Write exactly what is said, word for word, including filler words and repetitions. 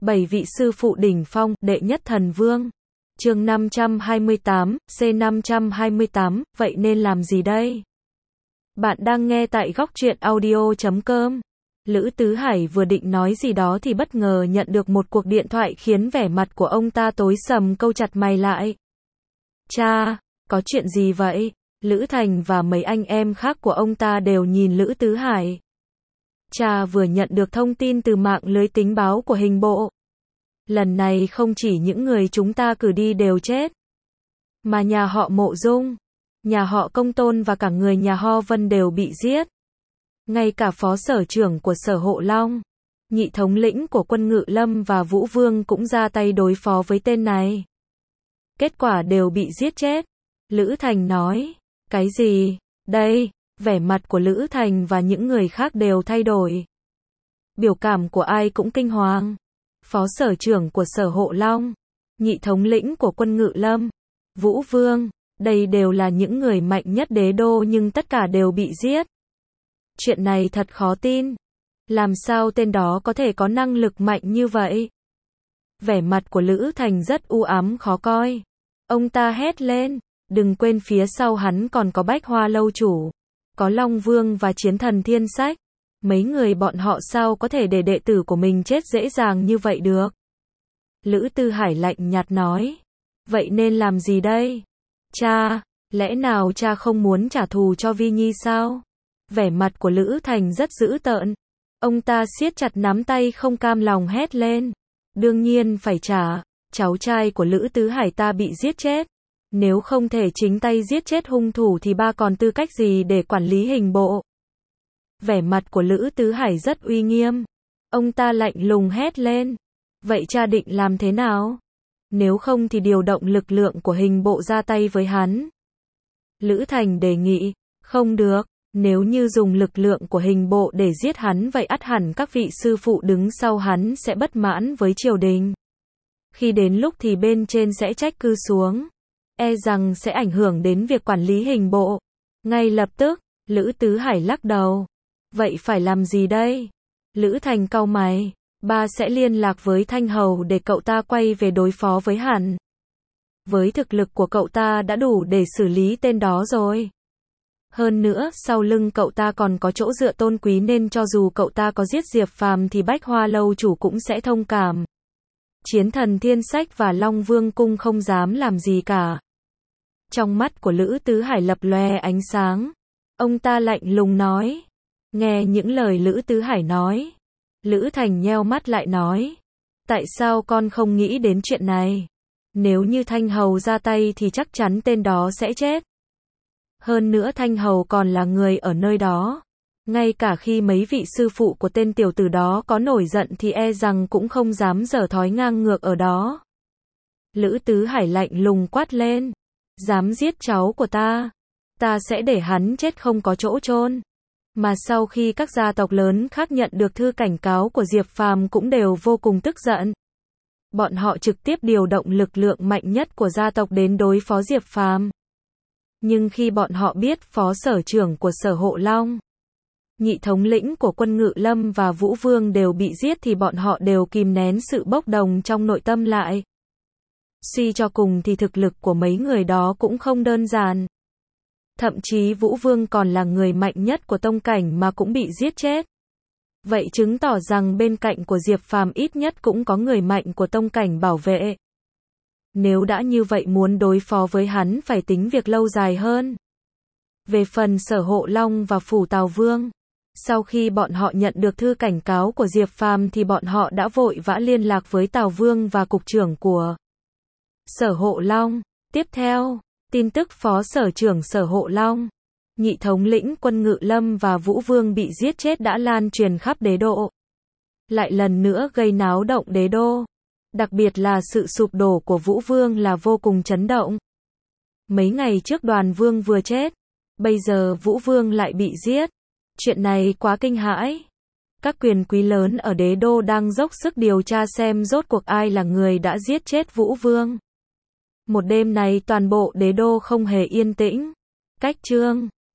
Bảy vị sư phụ đỉnh phong, đệ nhất thần vương. Chương năm trăm hai mươi tám, C năm trăm hai mươi tám, vậy nên làm gì đây? Bạn đang nghe tại góc truyện audio chấm com. Lữ Tứ Hải vừa định nói gì đó thì bất ngờ nhận được một cuộc điện thoại khiến vẻ mặt của ông ta tối sầm câu chặt mày lại. Cha, có chuyện gì vậy? Lữ Thành và mấy anh em khác của ông ta đều nhìn Lữ Tứ Hải. Cha vừa nhận được thông tin từ mạng lưới tình báo của hình bộ. Lần này không chỉ những người chúng ta cử đi đều chết, mà nhà họ Mộ Dung, nhà họ Công Tôn và cả người nhà họ Vân đều bị giết. Ngay cả phó sở trưởng của Sở Hộ Long, nhị thống lĩnh của quân Ngự Lâm và Vũ Vương cũng ra tay đối phó với tên này. Kết quả đều bị giết chết. Lữ Thành nói, cái gì? Đây, vẻ mặt của Lữ Thành và những người khác đều thay đổi. Biểu cảm của ai cũng kinh hoàng. Phó sở trưởng của Sở Hộ Long, nhị thống lĩnh của quân Ngự Lâm, Vũ Vương, đây đều là những người mạnh nhất đế đô nhưng tất cả đều bị giết. Chuyện này thật khó tin. Làm sao tên đó có thể có năng lực mạnh như vậy? Vẻ mặt của Lữ Thành rất u ám khó coi. Ông ta hét lên, đừng quên phía sau hắn còn có Bách Hoa Lâu chủ, có Long Vương và Chiến Thần Thiên Sách. Mấy người bọn họ sao có thể để đệ tử của mình chết dễ dàng như vậy được? Lữ Tư Hải lạnh nhạt nói. Vậy nên làm gì đây? Cha, lẽ nào cha không muốn trả thù cho Vi Nhi sao? Vẻ mặt của Lữ Thành rất dữ tợn. Ông ta siết chặt nắm tay không cam lòng hét lên. Đương nhiên phải trả, cháu trai của Lữ Tứ Hải ta bị giết chết. Nếu không thể chính tay giết chết hung thủ thì ba còn tư cách gì để quản lý hình bộ? Vẻ mặt của Lữ Tứ Hải rất uy nghiêm. Ông ta lạnh lùng hét lên. Vậy cha định làm thế nào? Nếu không thì điều động lực lượng của hình bộ ra tay với hắn. Lữ Thành đề nghị. Không được, nếu như dùng lực lượng của hình bộ để giết hắn vậy ắt hẳn các vị sư phụ đứng sau hắn sẽ bất mãn với triều đình. Khi đến lúc thì bên trên sẽ trách cứ xuống. E rằng sẽ ảnh hưởng đến việc quản lý hình bộ. Ngay lập tức, Lữ Tứ Hải lắc đầu. Vậy phải làm gì đây? Lữ Thành cau mày. Ba sẽ liên lạc với Thanh Hầu để cậu ta quay về đối phó với hắn. Với thực lực của cậu ta đã đủ để xử lý tên đó rồi. Hơn nữa, sau lưng cậu ta còn có chỗ dựa tôn quý nên cho dù cậu ta có giết Diệp Phàm thì Bách Hoa Lâu chủ cũng sẽ thông cảm. Chiến Thần Thiên Sách và Long Vương cung không dám làm gì cả. Trong mắt của Lữ Tứ Hải lập lòe ánh sáng. Ông ta lạnh lùng nói. Nghe những lời Lữ Tứ Hải nói, Lữ Thành nheo mắt lại nói. Tại sao con không nghĩ đến chuyện này? Nếu như Thanh Hầu ra tay thì chắc chắn tên đó sẽ chết. Hơn nữa Thanh Hầu còn là người ở nơi đó. Ngay cả khi mấy vị sư phụ của tên tiểu tử đó có nổi giận thì e rằng cũng không dám giở thói ngang ngược ở đó. Lữ Tứ Hải lạnh lùng quát lên. Dám giết cháu của ta, ta sẽ để hắn chết không có chỗ chôn. Mà sau khi các gia tộc lớn khác nhận được thư cảnh cáo của Diệp Phàm cũng đều vô cùng tức giận. Bọn họ trực tiếp điều động lực lượng mạnh nhất của gia tộc đến đối phó Diệp Phàm. Nhưng khi bọn họ biết phó sở trưởng của Sở Hộ Long, nhị thống lĩnh của quân Ngự Lâm và Vũ Vương đều bị giết thì bọn họ đều kìm nén sự bốc đồng trong nội tâm lại. Suy cho cùng thì thực lực của mấy người đó cũng không đơn giản. Thậm chí Vũ Vương còn là người mạnh nhất của tông cảnh mà cũng bị giết chết. Vậy chứng tỏ rằng bên cạnh của Diệp Phàm ít nhất cũng có người mạnh của tông cảnh bảo vệ. Nếu đã như vậy muốn đối phó với hắn phải tính việc lâu dài hơn. Về phần Sở Hộ Long và Phủ Tào Vương, sau khi bọn họ nhận được thư cảnh cáo của Diệp Phàm thì bọn họ đã vội vã liên lạc với Tào Vương và cục trưởng của Sở Hộ Long. Tiếp theo, tin tức phó sở trưởng Sở Hộ Long, nhị thống lĩnh quân Ngự Lâm và Vũ Vương bị giết chết đã lan truyền khắp đế đô. Lại lần nữa gây náo động đế đô. Đặc biệt là sự sụp đổ của Vũ Vương là vô cùng chấn động. Mấy ngày trước Đoàn Vương vừa chết, bây giờ Vũ Vương lại bị giết. Chuyện này quá kinh hãi. Các quyền quý lớn ở đế đô đang dốc sức điều tra xem rốt cuộc ai là người đã giết chết Vũ Vương. Một đêm này toàn bộ đế đô không hề yên tĩnh. Cách chương